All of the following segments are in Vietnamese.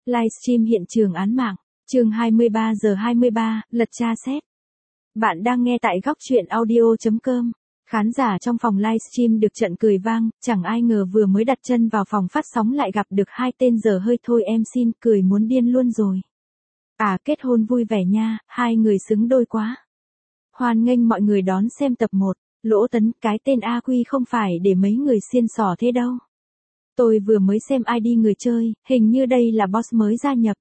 Livestream hiện trường án mạng, chương 23 giờ 23, lật tra xét. Bạn đang nghe tại góc truyện audio.com. Khán giả trong phòng livestream được trận cười vang, chẳng ai ngờ vừa mới đặt chân vào phòng phát sóng lại gặp được hai tên dở hơi thôi em xin, cười muốn điên luôn rồi. Kết hôn vui vẻ nha, hai người xứng đôi quá. Hoan nghênh mọi người đón xem tập 1, Lỗ Tấn, cái tên AQ không phải để mấy người xiên xỏ thế đâu. Tôi vừa mới xem ID người chơi, hình như đây là boss mới gia nhập.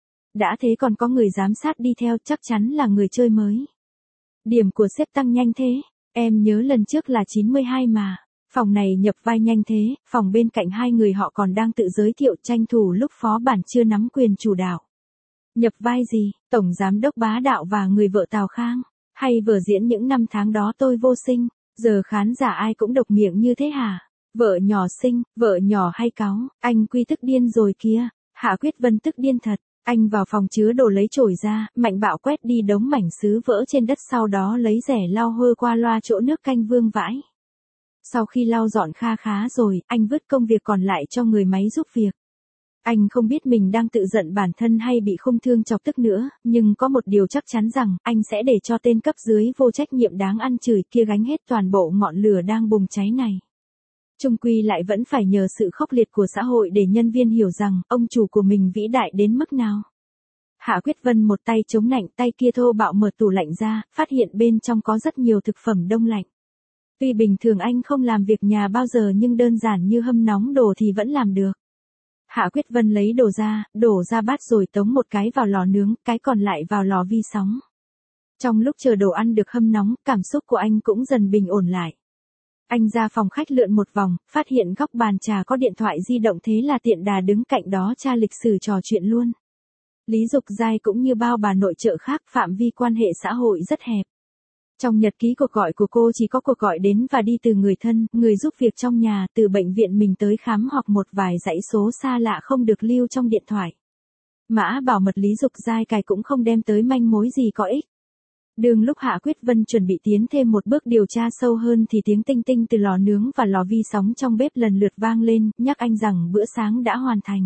Đã thế còn có người giám sát đi theo, chắc chắn là người chơi mới. Điểm của sếp tăng nhanh thế, em nhớ lần trước là 92 mà. Phòng này nhập vai nhanh thế, phòng bên cạnh hai người họ còn đang tự giới thiệu tranh thủ lúc phó bản chưa nắm quyền chủ đạo. Nhập vai gì, tổng giám đốc bá đạo và người vợ Tào Khang, hay vở diễn những năm tháng đó tôi vô sinh, giờ khán giả ai cũng độc miệng như thế hả? Vợ nhỏ xinh, vợ nhỏ hay cáu, anh Quy tức điên rồi kìa, Hạ Quyết Vân tức điên thật. Anh vào phòng chứa đồ lấy chổi ra, mạnh bạo quét đi đống mảnh sứ vỡ trên đất, sau đó lấy rẻ lau hơ qua loa chỗ nước canh vương vãi. Sau khi lau dọn kha khá rồi, anh vứt công việc còn lại cho người máy giúp việc. Anh không biết mình đang tự giận bản thân hay bị Khung Thương chọc tức nữa, nhưng có một điều chắc chắn rằng, anh sẽ để cho tên cấp dưới vô trách nhiệm đáng ăn chửi kia gánh hết toàn bộ ngọn lửa đang bùng cháy này. Chung quy lại vẫn phải nhờ sự khốc liệt của xã hội để nhân viên hiểu rằng, ông chủ của mình vĩ đại đến mức nào. Hạ Quyết Vân một tay chống lạnh, tay kia thô bạo mở tủ lạnh ra, phát hiện bên trong có rất nhiều thực phẩm đông lạnh. Tuy bình thường anh không làm việc nhà bao giờ nhưng đơn giản như hâm nóng đồ thì vẫn làm được. Hạ Quyết Vân lấy đồ ra, đổ ra bát rồi tống một cái vào lò nướng, cái còn lại vào lò vi sóng. Trong lúc chờ đồ ăn được hâm nóng, cảm xúc của anh cũng dần bình ổn lại. Anh ra phòng khách lượn một vòng, phát hiện góc bàn trà có điện thoại di động, thế là tiện đà đứng cạnh đó tra lịch sử trò chuyện luôn. Lý Dục Giai cũng như bao bà nội trợ khác, phạm vi quan hệ xã hội rất hẹp. Trong nhật ký cuộc gọi của cô chỉ có cuộc gọi đến và đi từ người thân, người giúp việc trong nhà, từ bệnh viện mình tới khám hoặc một vài dãy số xa lạ không được lưu trong điện thoại. Mã bảo mật Lý Dục Giai cài cũng không đem tới manh mối gì có ích. Đường lúc Hạ Quyết Vân chuẩn bị tiến thêm một bước điều tra sâu hơn thì tiếng tinh tinh từ lò nướng và lò vi sóng trong bếp lần lượt vang lên, nhắc anh rằng bữa sáng đã hoàn thành.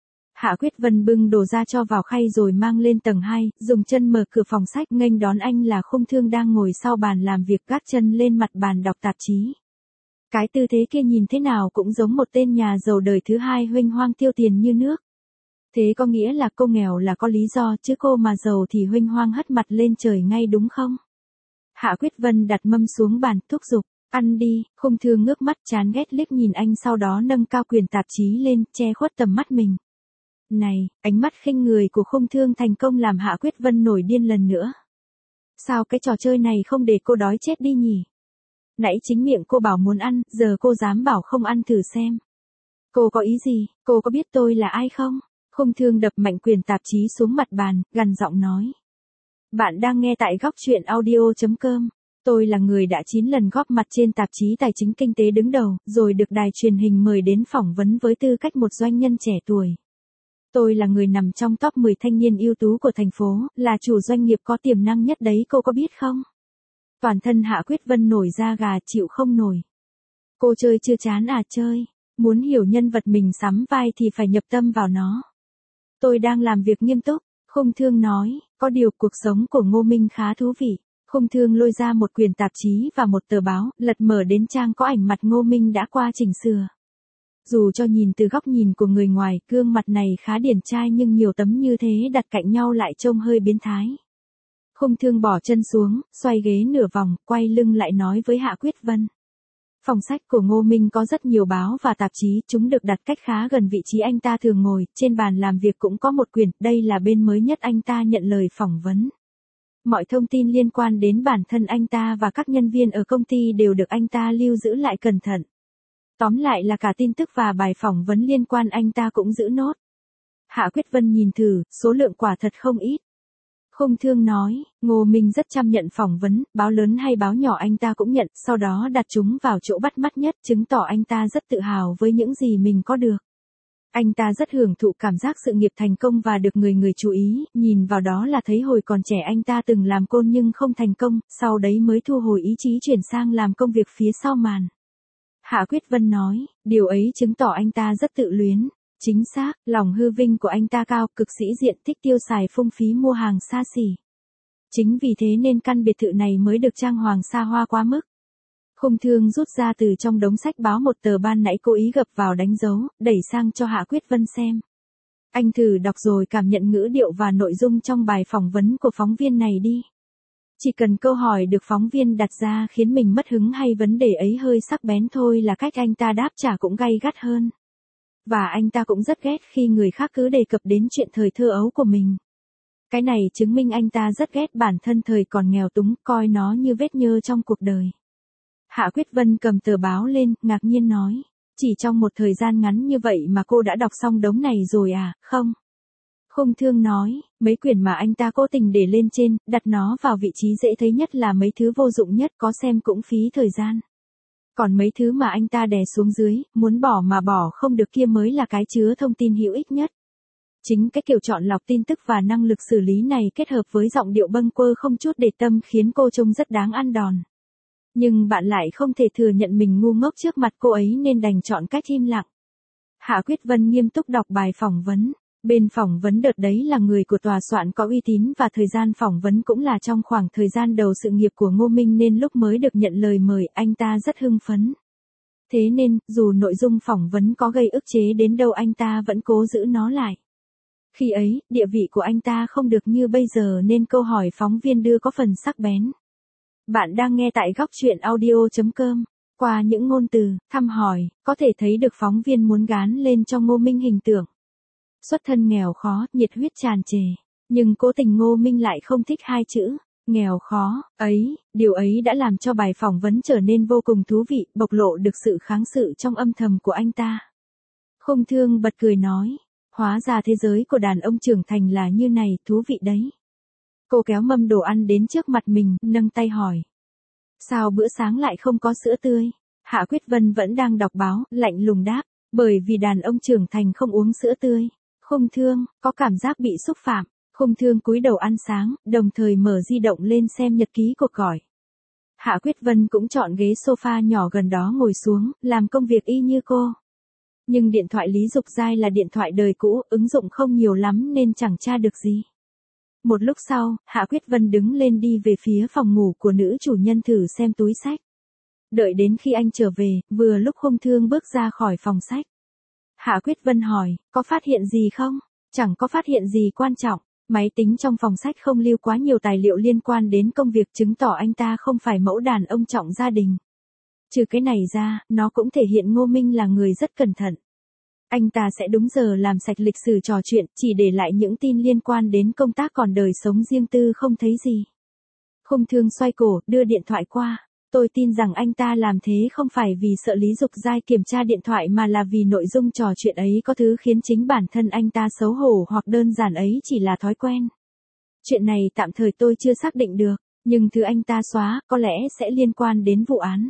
Hạ Quyết Vân bưng đồ ra cho vào khay rồi mang lên tầng 2, dùng chân mở cửa phòng sách, nghênh đón anh là Khung Thương đang ngồi sau bàn làm việc, gác chân lên mặt bàn đọc tạp chí. Cái tư thế kia nhìn thế nào cũng giống một tên nhà giàu đời thứ hai huênh hoang tiêu tiền như nước. Thế có nghĩa là cô nghèo là có lý do, chứ cô mà giàu thì huênh hoang hất mặt lên trời ngay đúng không? Hạ Quyết Vân đặt mâm xuống bàn, thúc giục, ăn đi. Khung Thương ngước mắt chán ghét liếc nhìn anh, sau đó nâng cao quyển tạp chí lên, che khuất tầm mắt mình. Này, ánh mắt khinh người của Khung Thương thành công làm Hạ Quyết Vân nổi điên lần nữa. Sao cái trò chơi này không để cô đói chết đi nhỉ? Nãy chính miệng cô bảo muốn ăn, giờ cô dám bảo không ăn thử xem. Cô có ý gì, cô có biết tôi là ai không? Khung Thương đập mạnh quyển tạp chí xuống mặt bàn, gằn giọng nói. Bạn đang nghe tại góc truyện audio.com. Tôi là người đã 9 lần góp mặt trên tạp chí tài chính kinh tế đứng đầu, rồi được đài truyền hình mời đến phỏng vấn với tư cách một doanh nhân trẻ tuổi. Tôi là người nằm trong top 10 thanh niên ưu tú của thành phố, là chủ doanh nghiệp có tiềm năng nhất đấy, cô có biết không? Toàn thân Hạ Quyết Vân nổi da gà, chịu không nổi. Cô chơi chưa chán à? Chơi. Muốn hiểu nhân vật mình sắm vai thì phải nhập tâm vào nó. Tôi đang làm việc nghiêm túc, Khung Thương nói, có điều cuộc sống của Ngô Minh khá thú vị. Khung Thương lôi ra một quyển tạp chí và một tờ báo, lật mở đến trang có ảnh mặt Ngô Minh đã qua chỉnh sửa. Dù cho nhìn từ góc nhìn của người ngoài, gương mặt này khá điển trai nhưng nhiều tấm như thế đặt cạnh nhau lại trông hơi biến thái. Khung Thương bỏ chân xuống, xoay ghế nửa vòng, quay lưng lại nói với Hạ Quyết Vân. Phòng sách của Ngô Minh có rất nhiều báo và tạp chí, chúng được đặt cách khá gần vị trí anh ta thường ngồi, trên bàn làm việc cũng có một quyển, đây là bên mới nhất anh ta nhận lời phỏng vấn. Mọi thông tin liên quan đến bản thân anh ta và các nhân viên ở công ty đều được anh ta lưu giữ lại cẩn thận. Tóm lại là cả tin tức và bài phỏng vấn liên quan anh ta cũng giữ nốt. Hạ Quyết Vân nhìn thử, số lượng quả thật không ít. Khung Thương nói, Ngô Minh rất chăm nhận phỏng vấn, báo lớn hay báo nhỏ anh ta cũng nhận, sau đó đặt chúng vào chỗ bắt mắt nhất, chứng tỏ anh ta rất tự hào với những gì mình có được. Anh ta rất hưởng thụ cảm giác sự nghiệp thành công và được người chú ý, nhìn vào đó là thấy hồi còn trẻ anh ta từng làm côn nhưng không thành công, sau đấy mới thu hồi ý chí chuyển sang làm công việc phía sau màn. Hạ Quyết Vân nói, điều ấy chứng tỏ anh ta rất tự luyến. Chính xác, lòng hư vinh của anh ta cao, cực sĩ diện, thích tiêu xài phung phí mua hàng xa xỉ. Chính vì thế nên căn biệt thự này mới được trang hoàng xa hoa quá mức. Khung Thương rút ra từ trong đống sách báo một tờ ban nãy cố ý gập vào đánh dấu, đẩy sang cho Hạ Quyết Vân xem. Anh thử đọc rồi cảm nhận ngữ điệu và nội dung trong bài phỏng vấn của phóng viên này đi. Chỉ cần câu hỏi được phóng viên đặt ra khiến mình mất hứng hay vấn đề ấy hơi sắc bén thôi là cách anh ta đáp trả cũng gay gắt hơn. Và anh ta cũng rất ghét khi người khác cứ đề cập đến chuyện thời thơ ấu của mình. Cái này chứng minh anh ta rất ghét bản thân thời còn nghèo túng, coi nó như vết nhơ trong cuộc đời. Hạ Quyết Vân cầm tờ báo lên, ngạc nhiên nói. Chỉ trong một thời gian ngắn như vậy mà cô đã đọc xong đống này rồi à, không? Khung Thương nói, mấy quyển mà anh ta cố tình để lên trên, đặt nó vào vị trí dễ thấy nhất là mấy thứ vô dụng nhất, có xem cũng phí thời gian. Còn mấy thứ mà anh ta đè xuống dưới, muốn bỏ mà bỏ không được kia mới là cái chứa thông tin hữu ích nhất. Chính cái kiểu chọn lọc tin tức và năng lực xử lý này kết hợp với giọng điệu bâng quơ không chút để tâm khiến cô trông rất đáng ăn đòn. Nhưng bạn lại không thể thừa nhận mình ngu ngốc trước mặt cô ấy nên đành chọn cách im lặng. Hạ Quyết Vân nghiêm túc đọc bài phỏng vấn. Bên phỏng vấn đợt đấy là người của tòa soạn có uy tín và thời gian phỏng vấn cũng là trong khoảng thời gian đầu sự nghiệp của Ngô Minh nên lúc mới được nhận lời mời anh ta rất hưng phấn. Thế nên, dù nội dung phỏng vấn có gây ức chế đến đâu anh ta vẫn cố giữ nó lại. Khi ấy, địa vị của anh ta không được như bây giờ nên câu hỏi phóng viên đưa có phần sắc bén. Bạn đang nghe tại góc truyện audio.com. Qua những ngôn từ, thăm hỏi, có thể thấy được phóng viên muốn gán lên cho Ngô Minh hình tượng xuất thân nghèo khó, nhiệt huyết tràn trề. Nhưng cố tình Ngô Minh lại không thích hai chữ, nghèo khó, ấy, điều ấy đã làm cho bài phỏng vấn trở nên vô cùng thú vị, bộc lộ được sự kháng cự trong âm thầm của anh ta. Khung Thương bật cười nói, hóa ra thế giới của đàn ông trưởng thành là như này, thú vị đấy. Cô kéo mâm đồ ăn đến trước mặt mình, nâng tay hỏi. Sao bữa sáng lại không có sữa tươi? Hạ Quyết Vân vẫn đang đọc báo, lạnh lùng đáp, bởi vì đàn ông trưởng thành không uống sữa tươi. Khung Thương, có cảm giác bị xúc phạm. Khung Thương cúi đầu ăn sáng, đồng thời mở di động lên xem nhật ký cuộc gọi. Hạ Quyết Vân cũng chọn ghế sofa nhỏ gần đó ngồi xuống, làm công việc y như cô. Nhưng điện thoại Lý Dục Giai là điện thoại đời cũ, ứng dụng không nhiều lắm nên chẳng tra được gì. Một lúc sau, Hạ Quyết Vân đứng lên đi về phía phòng ngủ của nữ chủ nhân thử xem túi sách. Đợi đến khi anh trở về, vừa lúc Khung Thương bước ra khỏi phòng sách. Hạ Quyết Vân hỏi, có phát hiện gì không? Chẳng có phát hiện gì quan trọng. Máy tính trong phòng sách không lưu quá nhiều tài liệu liên quan đến công việc chứng tỏ anh ta không phải mẫu đàn ông trọng gia đình. Trừ cái này ra, nó cũng thể hiện Ngô Minh là người rất cẩn thận. Anh ta sẽ đúng giờ làm sạch lịch sử trò chuyện, chỉ để lại những tin liên quan đến công tác còn đời sống riêng tư không thấy gì. Khung Thương xoay cổ, đưa điện thoại qua. Tôi tin rằng anh ta làm thế không phải vì sợ Lý Dục Giai kiểm tra điện thoại mà là vì nội dung trò chuyện ấy có thứ khiến chính bản thân anh ta xấu hổ hoặc đơn giản ấy chỉ là thói quen. Chuyện này tạm thời tôi chưa xác định được, nhưng thứ anh ta xóa có lẽ sẽ liên quan đến vụ án.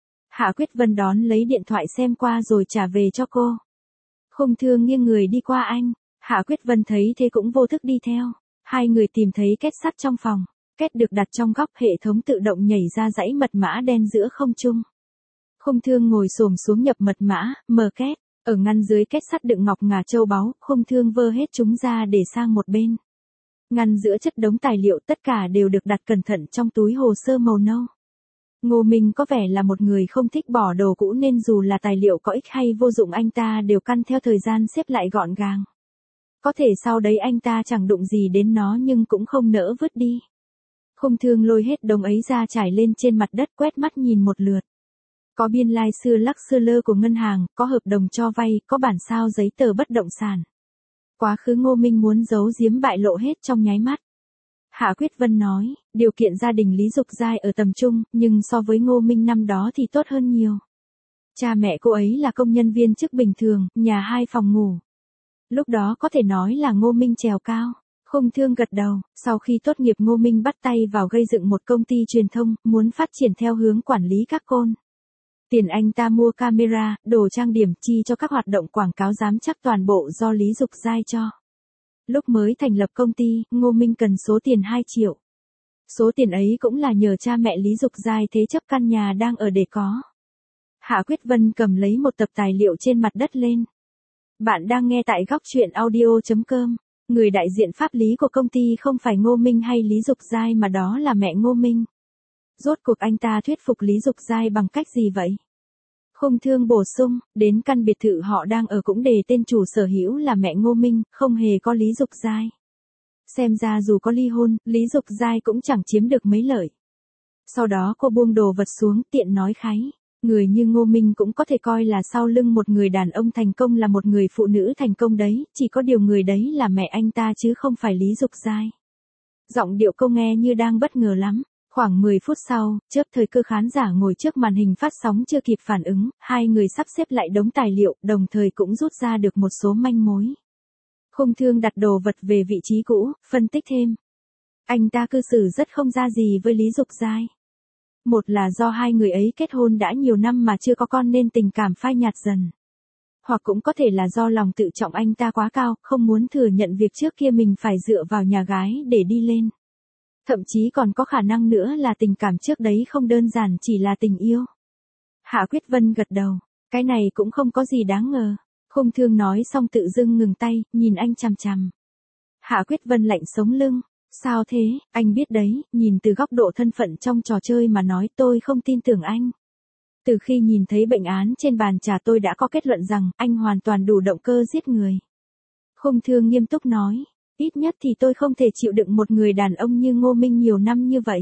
Hạ Quyết Vân đón lấy điện thoại xem qua rồi trả về cho cô. Khung Thương nghiêng người đi qua anh, Hạ Quyết Vân thấy thế cũng vô thức đi theo. Hai người tìm thấy két sắt trong phòng. Két được đặt trong góc, hệ thống tự động nhảy ra dãy mật mã đen giữa không trung. Khung Thương ngồi xổm xuống nhập mật mã, mở két. Ở ngăn dưới két sắt đựng ngọc ngà châu báu, Khung Thương vơ hết chúng ra để sang một bên. Ngăn giữa chất đống tài liệu tất cả đều được đặt cẩn thận trong túi hồ sơ màu nâu. Ngô Minh có vẻ là một người không thích bỏ đồ cũ nên dù là tài liệu có ích hay vô dụng anh ta đều căn theo thời gian xếp lại gọn gàng. Có thể sau đấy anh ta chẳng đụng gì đến nó nhưng cũng không nỡ vứt đi. Khung Thương lôi hết đống ấy ra trải lên trên mặt đất quét mắt nhìn một lượt. Có biên lai xưa lắc xưa lơ của ngân hàng, có hợp đồng cho vay, có bản sao giấy tờ bất động sản. Quá khứ Ngô Minh muốn giấu giếm bại lộ hết trong nháy mắt. Hạ Quyết Vân nói, điều kiện gia đình Lý Dục Giai ở tầm trung, nhưng so với Ngô Minh năm đó thì tốt hơn nhiều. Cha mẹ cô ấy là công nhân viên chức bình thường, nhà 2 phòng ngủ. Lúc đó có thể nói là Ngô Minh trèo cao. Khung Thương gật đầu, sau khi tốt nghiệp Ngô Minh bắt tay vào gây dựng một công ty truyền thông, muốn phát triển theo hướng quản lý các côn. Tiền anh ta mua camera, đồ trang điểm chi cho các hoạt động quảng cáo giám chắc toàn bộ do Lý Dục Giai cho. Lúc mới thành lập công ty, Ngô Minh cần số tiền 2 triệu. Số tiền ấy cũng là nhờ cha mẹ Lý Dục Giai thế chấp căn nhà đang ở để có. Hạ Quyết Vân cầm lấy một tập tài liệu trên mặt đất lên. Bạn đang nghe tại góc chuyện audio.com. Người đại diện pháp lý của công ty không phải Ngô Minh hay Lý Dục Giai mà đó là mẹ Ngô Minh. Rốt cuộc anh ta thuyết phục Lý Dục Giai bằng cách gì vậy? Khung Thương bổ sung, đến căn biệt thự họ đang ở cũng đề tên chủ sở hữu là mẹ Ngô Minh, không hề có Lý Dục Giai. Xem ra dù có ly hôn, Lý Dục Giai cũng chẳng chiếm được mấy lợi. Sau đó cô buông đồ vật xuống, tiện nói kháy. Người như Ngô Minh cũng có thể coi là sau lưng một người đàn ông thành công là một người phụ nữ thành công đấy, chỉ có điều người đấy là mẹ anh ta chứ không phải Lý Dục Giai. Giọng điệu cô nghe như đang bất ngờ lắm. Khoảng 10 phút sau, chớp thời cơ khán giả ngồi trước màn hình phát sóng chưa kịp phản ứng, hai người sắp xếp lại đống tài liệu, đồng thời cũng rút ra được một số manh mối. Khung Thương đặt đồ vật về vị trí cũ, phân tích thêm. Anh ta cư xử rất không ra gì với Lý Dục Giai. Một là do hai người ấy kết hôn đã nhiều năm mà chưa có con nên tình cảm phai nhạt dần. Hoặc cũng có thể là do lòng tự trọng anh ta quá cao, không muốn thừa nhận việc trước kia mình phải dựa vào nhà gái để đi lên. Thậm chí còn có khả năng nữa là tình cảm trước đấy không đơn giản chỉ là tình yêu. Hạ Quyết Vân gật đầu, cái này cũng không có gì đáng ngờ. Khung Thương nói xong tự dưng ngừng tay, nhìn anh chằm chằm. Hạ Quyết Vân lạnh sống lưng. Sao thế, anh biết đấy, nhìn từ góc độ thân phận trong trò chơi mà nói tôi không tin tưởng anh. Từ khi nhìn thấy bệnh án trên bàn trà tôi đã có kết luận rằng anh hoàn toàn đủ động cơ giết người. Khung Thương nghiêm túc nói, ít nhất thì tôi không thể chịu đựng một người đàn ông như Ngô Minh nhiều năm như vậy.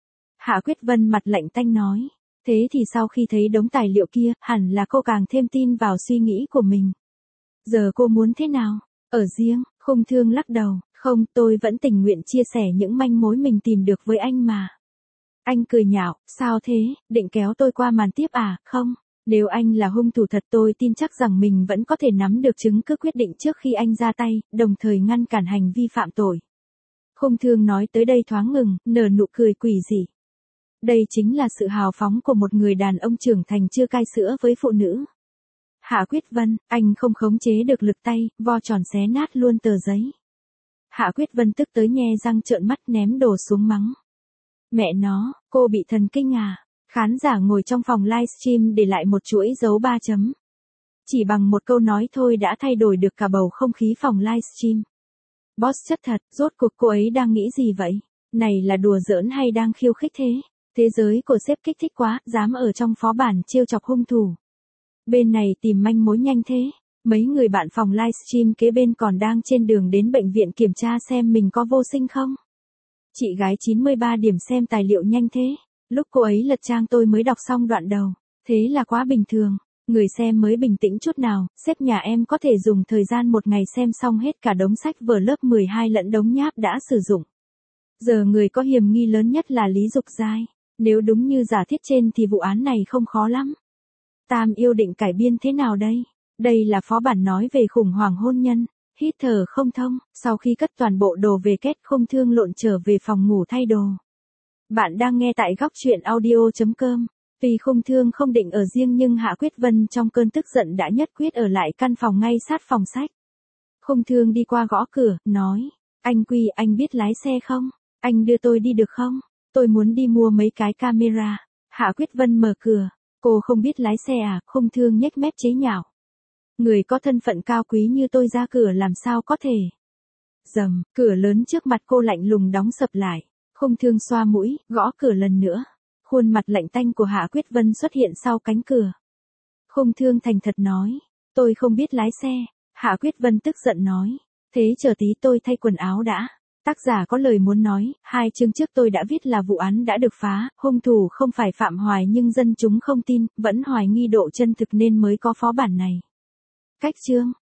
Hạ Quyết Vân mặt lạnh tanh nói, thế thì sau khi thấy đống tài liệu kia, hẳn là cô càng thêm tin vào suy nghĩ của mình. Giờ cô muốn thế nào? Ở riêng, Khung Thương lắc đầu. Không, tôi vẫn tình nguyện chia sẻ những manh mối mình tìm được với anh mà. Anh cười nhạo, sao thế, định kéo tôi qua màn tiếp à, không? Nếu anh là hung thủ thật tôi tin chắc rằng mình vẫn có thể nắm được chứng cứ quyết định trước khi anh ra tay, đồng thời ngăn cản hành vi phạm tội. Khung Thương nói tới đây thoáng ngừng, nở nụ cười quỷ dị. Đây chính là sự hào phóng của một người đàn ông trưởng thành chưa cai sữa với phụ nữ. Hạ Quyết Vân, anh không khống chế được lực tay, vo tròn xé nát luôn tờ giấy. Hạ Quyết Vân tức tới nhe răng trợn mắt ném đồ xuống mắng. Mẹ nó, cô bị thần kinh à? Khán giả ngồi trong phòng livestream để lại một chuỗi dấu 3 chấm. Chỉ bằng một câu nói thôi đã thay đổi được cả bầu không khí phòng livestream. Boss chất thật, rốt cuộc cô ấy đang nghĩ gì vậy? Này là đùa giỡn hay đang khiêu khích thế? Thế giới của sếp kích thích quá, dám ở trong phó bản trêu chọc hung thủ. Bên này tìm manh mối nhanh thế. Mấy người bạn phòng livestream kế bên còn đang trên đường đến bệnh viện kiểm tra xem mình có vô sinh không. Chị gái 93 điểm xem tài liệu nhanh thế. Lúc cô ấy lật trang tôi mới đọc xong đoạn đầu. Thế là quá bình thường. Người xem mới bình tĩnh chút nào. Sếp nhà em có thể dùng thời gian một ngày xem xong hết cả đống sách vở lớp 12 lẫn đống nháp đã sử dụng. Giờ người có hiểm nghi lớn nhất là Lý Dục Giai. Nếu đúng như giả thiết trên thì vụ án này không khó lắm. Tam Yêu định cải biên thế nào đây? Đây là phó bản nói về khủng hoảng hôn nhân, hít thở không thông, sau khi cất toàn bộ đồ về kết Khung Thương lộn trở về phòng ngủ thay đồ. Bạn đang nghe tại góc chuyện audio.com. Vì Khung Thương không định ở riêng nhưng Hạ Quyết Vân trong cơn tức giận đã nhất quyết ở lại căn phòng ngay sát phòng sách. Khung Thương đi qua gõ cửa, nói, anh Quy, anh biết lái xe không? Anh đưa tôi đi được không? Tôi muốn đi mua mấy cái camera. Hạ Quyết Vân mở cửa, cô không biết lái xe à? Khung Thương nhếch mép chế nhạo. Người có thân phận cao quý như tôi ra cửa làm sao có thể. Rầm, cửa lớn trước mặt cô lạnh lùng đóng sập lại. Khung Thương xoa mũi, gõ cửa lần nữa. Khuôn mặt lạnh tanh của Hạ Quyết Vân xuất hiện sau cánh cửa. Khung Thương thành thật nói, tôi không biết lái xe. Hạ Quyết Vân tức giận nói, thế chờ tí tôi thay quần áo đã. Tác giả có lời muốn nói, 2 chương trước tôi đã viết là vụ án đã được phá, hung thủ không phải Phạm Hoài nhưng dân chúng không tin, vẫn hoài nghi độ chân thực nên mới có phó bản này. Cách chương